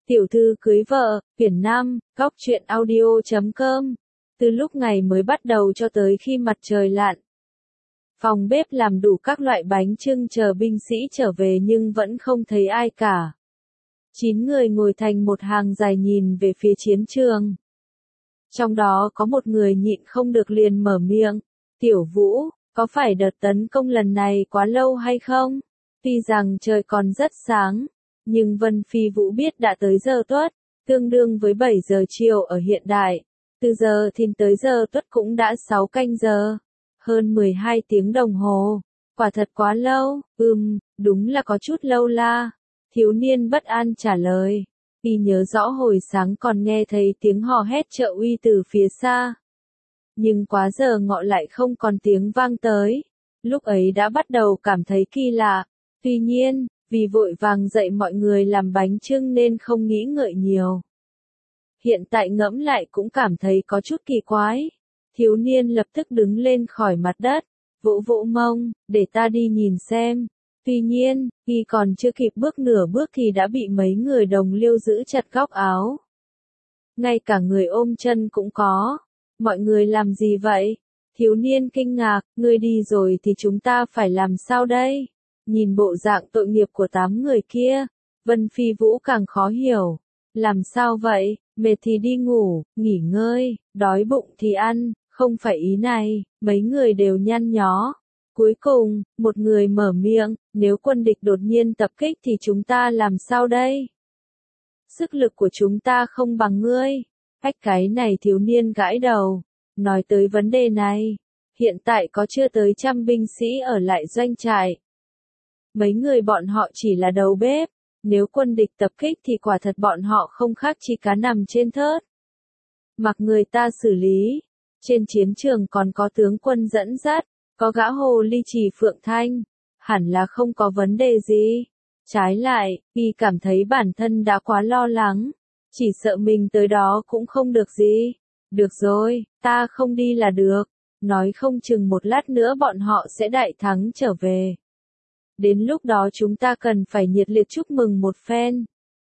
Tiểu thư cưới vợ, Biển Nam, góc truyện audio.com. Từ lúc ngày mới bắt đầu cho tới khi mặt trời lặn. Phòng bếp làm đủ các loại bánh chưng chờ binh sĩ trở về nhưng vẫn không thấy ai cả. 9 người ngồi thành một hàng dài nhìn về phía chiến trường. Trong đó có một người nhịn không được liền mở miệng. Tiểu Vũ, có phải đợt tấn công lần này quá lâu hay không? Tuy rằng trời còn rất sáng, nhưng Vân Phi Vũ biết đã tới giờ tuất, tương đương với 7 giờ chiều ở hiện đại. Từ giờ thìn tới giờ tuất cũng đã 6 canh giờ, hơn 12 tiếng đồng hồ. Quả thật quá lâu, đúng là có chút lâu la. Thiếu niên bất an trả lời. Y nhớ rõ hồi sáng còn nghe thấy tiếng hò hét trợ uy từ phía xa. Nhưng quá giờ ngọ lại không còn tiếng vang tới. Lúc ấy đã bắt đầu cảm thấy kỳ lạ. Tuy nhiên, vì vội vàng dạy mọi người làm bánh chưng nên không nghĩ ngợi nhiều. Hiện tại ngẫm lại cũng cảm thấy có chút kỳ quái. Thiếu niên lập tức đứng lên khỏi mặt đất, vỗ vỗ mông, để ta đi nhìn xem. Tuy nhiên, y còn chưa kịp bước nửa bước thì đã bị mấy người đồng liêu giữ chặt góc áo. Ngay cả người ôm chân cũng có. Mọi người làm gì vậy? Thiếu niên kinh ngạc, ngươi đi rồi thì chúng ta phải làm sao đây? Nhìn bộ dạng tội nghiệp của 8 người kia, Vân Phi Vũ càng khó hiểu. Làm sao vậy? Mệt thì đi ngủ, nghỉ ngơi, đói bụng thì ăn, không phải ý này, mấy người đều nhăn nhó. Cuối cùng, một người mở miệng, nếu quân địch đột nhiên tập kích thì chúng ta làm sao đây? Sức lực của chúng ta không bằng ngươi. Cái này thiếu niên gãi đầu, nói tới vấn đề này. Hiện tại có chưa tới 100 binh sĩ ở lại doanh trại. Mấy người bọn họ chỉ là đầu bếp, nếu quân địch tập kích thì quả thật bọn họ không khác chi cá nằm trên thớt. Mặc người ta xử lý, trên chiến trường còn có tướng quân dẫn dắt, có gã hồ ly trì Phượng Thanh, hẳn là không có vấn đề gì. Trái lại, y cảm thấy bản thân đã quá lo lắng, chỉ sợ mình tới đó cũng không được gì. Được rồi, ta không đi là được, nói không chừng một lát nữa bọn họ sẽ đại thắng trở về. Đến lúc đó chúng ta cần phải nhiệt liệt chúc mừng một phen.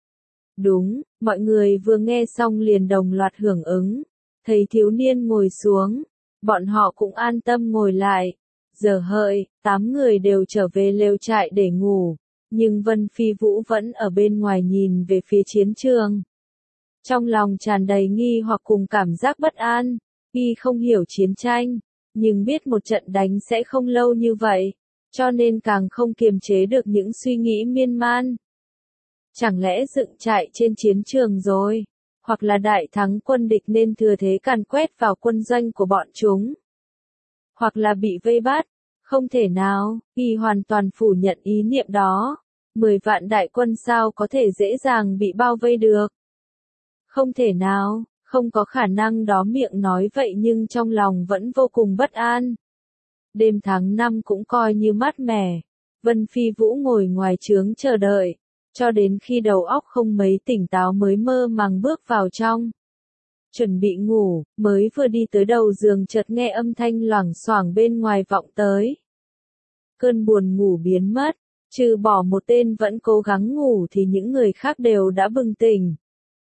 Đúng, mọi người vừa nghe xong liền đồng loạt hưởng ứng. Thấy thiếu niên ngồi xuống, bọn họ cũng an tâm ngồi lại. Giờ hợi, 8 người đều trở về lều trại để ngủ. Nhưng Vân Phi Vũ vẫn ở bên ngoài nhìn về phía chiến trường. Trong lòng tràn đầy nghi hoặc cùng cảm giác bất an. Y không hiểu chiến tranh, nhưng biết một trận đánh sẽ không lâu như vậy. Cho nên càng không kiềm chế được những suy nghĩ miên man. Chẳng lẽ dựng trại trên chiến trường rồi? Hoặc là đại thắng quân địch nên thừa thế càn quét vào quân doanh của bọn chúng? Hoặc là bị vây bắt? Không thể nào, y hoàn toàn phủ nhận ý niệm đó. 10 vạn đại quân sao có thể dễ dàng bị bao vây được? Không thể nào, không có khả năng đó. Miệng nói vậy nhưng trong lòng vẫn vô cùng bất an. Đêm tháng 5 cũng coi như mát mẻ. Vân Phi Vũ ngồi ngoài trướng chờ đợi, cho đến khi đầu óc không mấy tỉnh táo mới mơ màng bước vào trong. Chuẩn bị ngủ, mới vừa đi tới đầu giường chợt nghe âm thanh loảng xoảng bên ngoài vọng tới. Cơn buồn ngủ biến mất, trừ bỏ một tên vẫn cố gắng ngủ thì những người khác đều đã bừng tỉnh.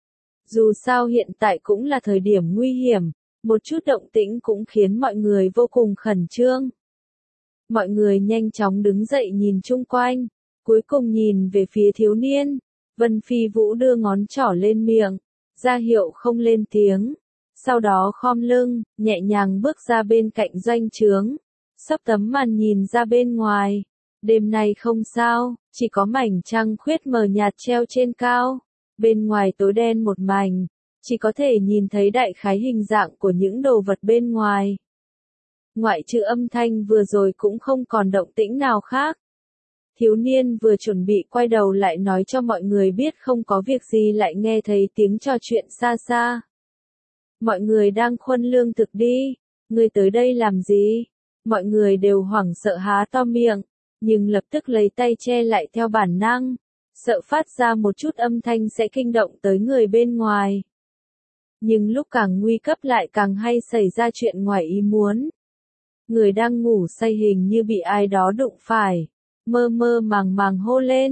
Dù sao hiện tại cũng là thời điểm nguy hiểm, một chút động tĩnh cũng khiến mọi người vô cùng khẩn trương. Mọi người nhanh chóng đứng dậy nhìn chung quanh, cuối cùng nhìn về phía thiếu niên. Vân Phi Vũ đưa ngón trỏ lên miệng, ra hiệu không lên tiếng. Sau đó khom lưng, nhẹ nhàng bước ra bên cạnh doanh trướng, xốc tấm màn nhìn ra bên ngoài. Đêm nay không sao, chỉ có mảnh trăng khuyết mờ nhạt treo trên cao. Bên ngoài tối đen một mảnh, chỉ có thể nhìn thấy đại khái hình dạng của những đồ vật bên ngoài. Ngoại trừ âm thanh vừa rồi cũng không còn động tĩnh nào khác. Thiếu niên vừa chuẩn bị quay đầu lại nói cho mọi người biết không có việc gì lại nghe thấy tiếng trò chuyện xa xa. Mọi người đang khuân lương thực đi, ngươi tới đây làm gì? Mọi người đều hoảng sợ há to miệng, nhưng lập tức lấy tay che lại theo bản năng, sợ phát ra một chút âm thanh sẽ kinh động tới người bên ngoài. Nhưng lúc càng nguy cấp lại càng hay xảy ra chuyện ngoài ý muốn. Người đang ngủ say hình như bị ai đó đụng phải, mơ mơ màng màng hô lên,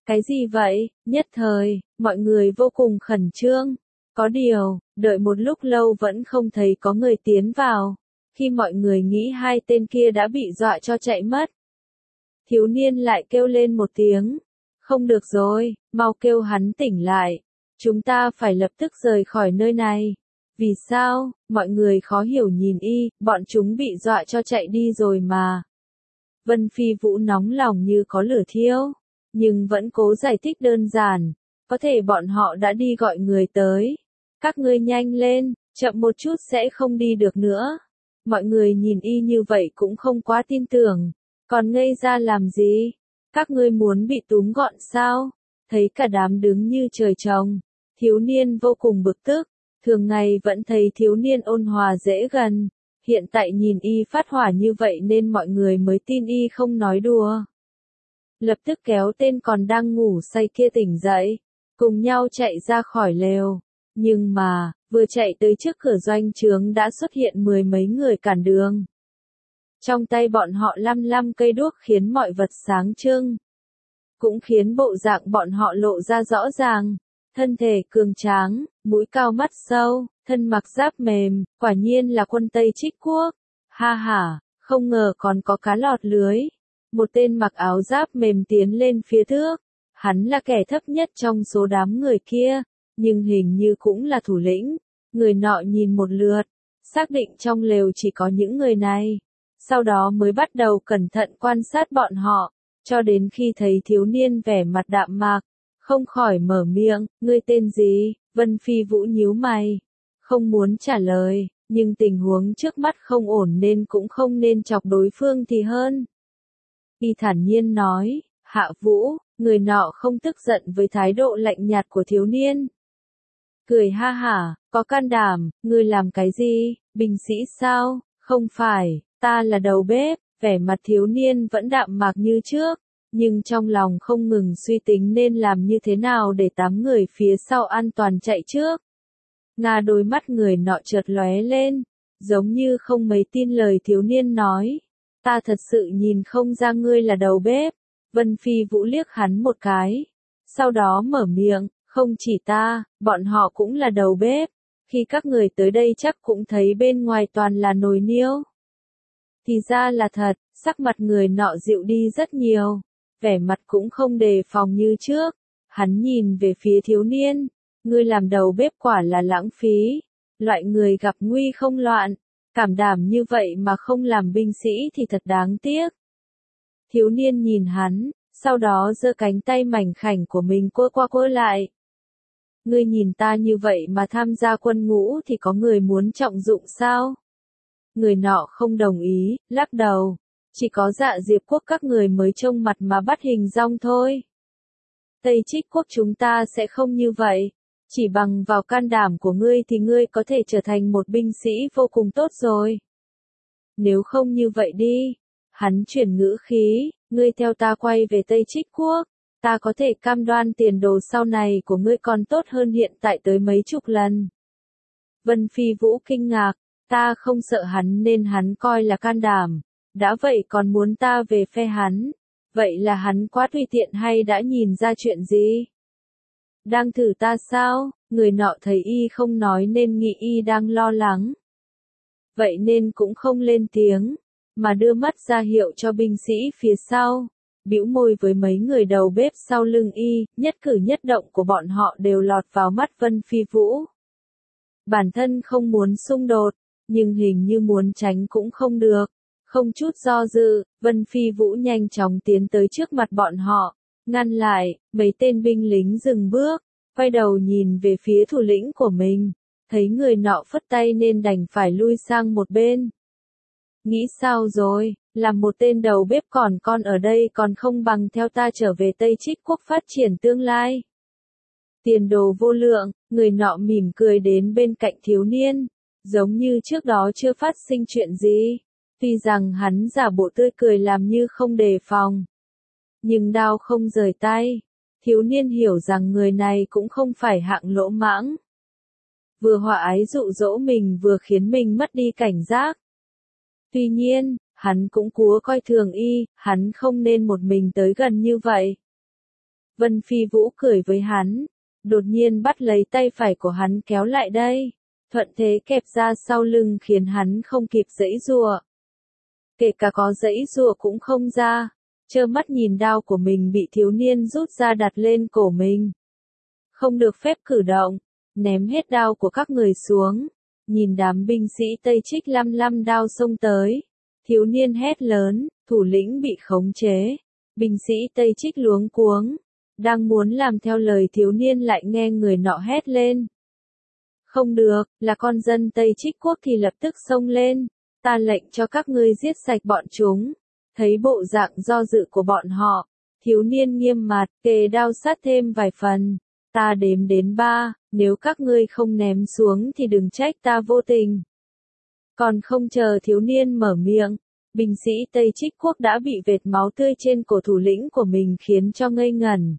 Cái gì vậy? Nhất thời, mọi người vô cùng khẩn trương. Có điều, đợi một lúc lâu vẫn không thấy có người tiến vào. Khi mọi người nghĩ hai tên kia đã bị dọa cho chạy mất. Thiếu niên lại kêu lên một tiếng. Không được rồi, mau kêu hắn tỉnh lại. Chúng ta phải lập tức rời khỏi nơi này. Vì sao? Mọi người khó hiểu nhìn y, bọn chúng bị dọa cho chạy đi rồi mà. Vân Phi Vũ nóng lòng như có lửa thiêu, nhưng vẫn cố giải thích đơn giản. Có thể bọn họ đã đi gọi người tới. Các ngươi nhanh lên, chậm một chút sẽ không đi được nữa. Mọi người nhìn y như vậy cũng không quá tin tưởng. Còn ngây ra làm gì? Các ngươi muốn bị túm gọn sao? Thấy cả đám đứng như trời trồng. Thiếu niên vô cùng bực tức. Thường ngày vẫn thấy thiếu niên ôn hòa dễ gần. Hiện tại nhìn y phát hỏa như vậy nên mọi người mới tin y không nói đùa. Lập tức kéo tên còn đang ngủ say kia tỉnh dậy. Cùng nhau chạy ra khỏi lều. Nhưng mà, vừa chạy tới trước cửa doanh trướng đã xuất hiện 10 mấy người cản đường. Trong tay bọn họ lăm cây đuốc khiến mọi vật sáng trưng. Cũng khiến bộ dạng bọn họ lộ ra rõ ràng. Thân thể cường tráng, mũi cao mắt sâu, thân mặc giáp mềm, quả nhiên là quân Tây Trích Quốc. Ha ha, không ngờ còn có cá lọt lưới. Một tên mặc áo giáp mềm tiến lên phía trước. Hắn là kẻ thấp nhất trong số đám người kia, nhưng hình như cũng là thủ lĩnh. Người nọ nhìn một lượt, xác định trong lều chỉ có những người này. Sau đó mới bắt đầu cẩn thận quan sát bọn họ, cho đến khi thấy thiếu niên vẻ mặt đạm mạc, không khỏi mở miệng, ngươi tên gì? Vân Phi Vũ nhíu mày, không muốn trả lời, nhưng tình huống trước mắt không ổn nên cũng không nên chọc đối phương thì hơn. Y thản nhiên nói, Hạ Vũ, người nọ không tức giận với thái độ lạnh nhạt của thiếu niên. Cười ha hả, có can đảm, ngươi làm cái gì, binh sĩ sao? Không phải, ta là đầu bếp. Vẻ mặt thiếu niên vẫn đạm mạc như trước, nhưng trong lòng không ngừng suy tính nên làm như thế nào để 8 người phía sau an toàn chạy trước. Đôi mắt người nọ chợt lóe lên, giống như không mấy tin lời thiếu niên nói. Ta thật sự nhìn không ra ngươi là đầu bếp. Vân Phi Vũ liếc hắn một cái, sau đó mở miệng, không chỉ ta, bọn họ cũng là đầu bếp. Khi các người tới đây chắc cũng thấy bên ngoài toàn là nồi niêu. Thì ra là thật, sắc mặt người nọ dịu đi rất nhiều, vẻ mặt cũng không đề phòng như trước. Hắn nhìn về phía thiếu niên, ngươi làm đầu bếp quả là lãng phí, loại người gặp nguy không loạn, cảm đảm như vậy mà không làm binh sĩ thì thật đáng tiếc. Thiếu niên nhìn hắn, sau đó giơ cánh tay mảnh khảnh của mình quơ qua quơ lại. Ngươi nhìn ta như vậy mà tham gia quân ngũ thì có người muốn trọng dụng sao? Người nọ không đồng ý, lắc đầu. Chỉ có Dạ Diệp Quốc các người mới trông mặt mà bắt hình dong thôi. Tây Trích Quốc chúng ta sẽ không như vậy. Chỉ bằng vào can đảm của ngươi thì ngươi có thể trở thành một binh sĩ vô cùng tốt rồi. Nếu không như vậy đi. Hắn chuyển ngữ khí, ngươi theo ta quay về Tây Trích Quốc. Ta có thể cam đoan tiền đồ sau này của ngươi còn tốt hơn hiện tại tới mấy chục lần. Vân Phi Vũ kinh ngạc. Ta không sợ hắn nên hắn coi là can đảm. Đã vậy còn muốn ta về phe hắn. Vậy là hắn quá tùy tiện hay đã nhìn ra chuyện gì? Đang thử ta sao? Người nọ thấy y không nói nên nghĩ y đang lo lắng. Vậy nên cũng không lên tiếng, mà đưa mắt ra hiệu cho binh sĩ phía sau. Bĩu môi với mấy người đầu bếp sau lưng y, nhất cử nhất động của bọn họ đều lọt vào mắt Vân Phi Vũ. Bản thân không muốn xung đột, nhưng hình như muốn tránh cũng không được. Không chút do dự, Vân Phi Vũ nhanh chóng tiến tới trước mặt bọn họ, ngăn lại. Mấy tên binh lính dừng bước, quay đầu nhìn về phía thủ lĩnh của mình, thấy người nọ phất tay nên đành phải lui sang một bên. Nghĩ sao rồi, làm một tên đầu bếp còn con ở đây còn không bằng theo ta trở về Tây Trích Quốc phát triển tương lai. Tiền đồ vô lượng, người nọ mỉm cười đến bên cạnh thiếu niên, giống như trước đó chưa phát sinh chuyện gì. Tuy rằng hắn giả bộ tươi cười làm như không đề phòng, nhưng đao không rời tay. Thiếu niên hiểu rằng người này cũng không phải hạng lỗ mãng. Vừa hòa ái dụ dỗ mình vừa khiến mình mất đi cảnh giác. Tuy nhiên, hắn cũng cúa coi thường y, hắn không nên một mình tới gần như vậy. Vân Phi Vũ cười với hắn, đột nhiên bắt lấy tay phải của hắn kéo lại đây, thuận thế kẹp ra sau lưng khiến hắn không kịp giãy giụa. Kể cả có giãy giụa cũng không ra, trơ mắt nhìn đao của mình bị thiếu niên rút ra đặt lên cổ mình. Không được phép cử động, ném hết đao của các người xuống, nhìn đám binh sĩ Tây Trích lăm đao xông tới. Thiếu niên hét lớn, thủ lĩnh bị khống chế, binh sĩ Tây Trích luống cuống, đang muốn làm theo lời thiếu niên lại nghe người nọ hét lên. Không được, là con dân Tây Trích quốc thì lập tức xông lên, ta lệnh cho các ngươi giết sạch bọn chúng. Thấy bộ dạng do dự của bọn họ, thiếu niên nghiêm mặt, kề đao sát thêm vài phần. Ta đếm đến 3, nếu các ngươi không ném xuống thì đừng trách ta vô tình. Còn không chờ thiếu niên mở miệng, binh sĩ Tây Trích quốc đã bị vệt máu tươi trên cổ thủ lĩnh của mình khiến cho ngây ngẩn.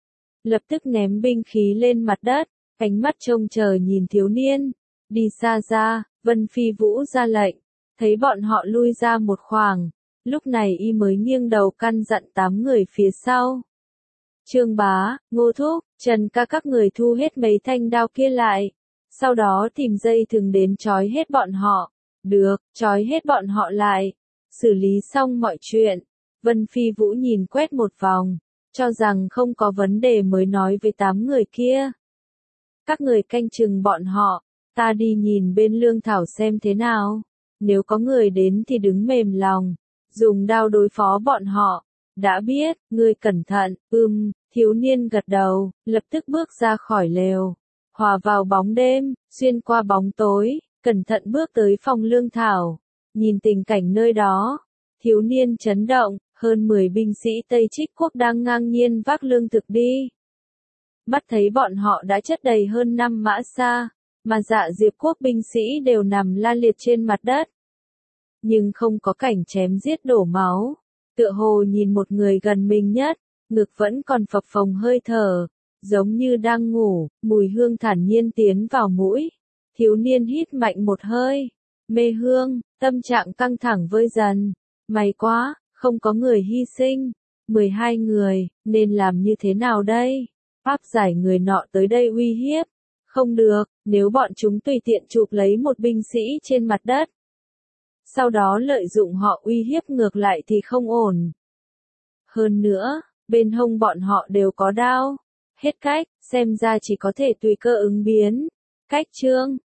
Lập tức ném binh khí lên mặt đất, ánh mắt trông chờ nhìn thiếu niên. Đi xa ra, Vân Phi Vũ ra lệnh, thấy bọn họ lui ra một khoảng. Lúc này y mới nghiêng đầu căn dặn 8 người phía sau. Trương Bá, Ngô Thúc, Trần ca các người thu hết mấy thanh đao kia lại. Sau đó tìm dây thừng đến trói hết bọn họ. Được, trói hết bọn họ lại. Xử lý xong mọi chuyện. Vân Phi Vũ nhìn quét một vòng, cho rằng không có vấn đề mới nói với 8 người kia. Các người canh chừng bọn họ, ta đi nhìn bên lương thảo xem thế nào. Nếu có người đến thì đứng mềm lòng, dùng đao đối phó bọn họ. Đã biết, ngươi cẩn thận, thiếu niên gật đầu, lập tức bước ra khỏi lều. Hòa vào bóng đêm, xuyên qua bóng tối, cẩn thận bước tới phòng lương thảo. Nhìn tình cảnh nơi đó, thiếu niên chấn động, hơn 10 binh sĩ Tây Trích quốc đang ngang nhiên vác lương thực đi. Mắt thấy bọn họ đã chất đầy hơn 5 mã xa, mà Dạ Diệp quốc binh sĩ đều nằm la liệt trên mặt đất. Nhưng không có cảnh chém giết đổ máu. Tựa hồ nhìn một người gần mình nhất, ngực vẫn còn phập phồng hơi thở, giống như đang ngủ, mùi hương thản nhiên tiến vào mũi. Thiếu niên hít mạnh một hơi, mê hương, tâm trạng căng thẳng vơi dần. May quá, không có người hy sinh. 12 người, nên làm như thế nào đây? Áp giải người nọ tới đây uy hiếp. Không được, nếu bọn chúng tùy tiện chụp lấy một binh sĩ trên mặt đất. Sau đó lợi dụng họ uy hiếp ngược lại thì không ổn. Hơn nữa, bên hông bọn họ đều có đao. Hết cách, xem ra chỉ có thể tùy cơ ứng biến. Cách chương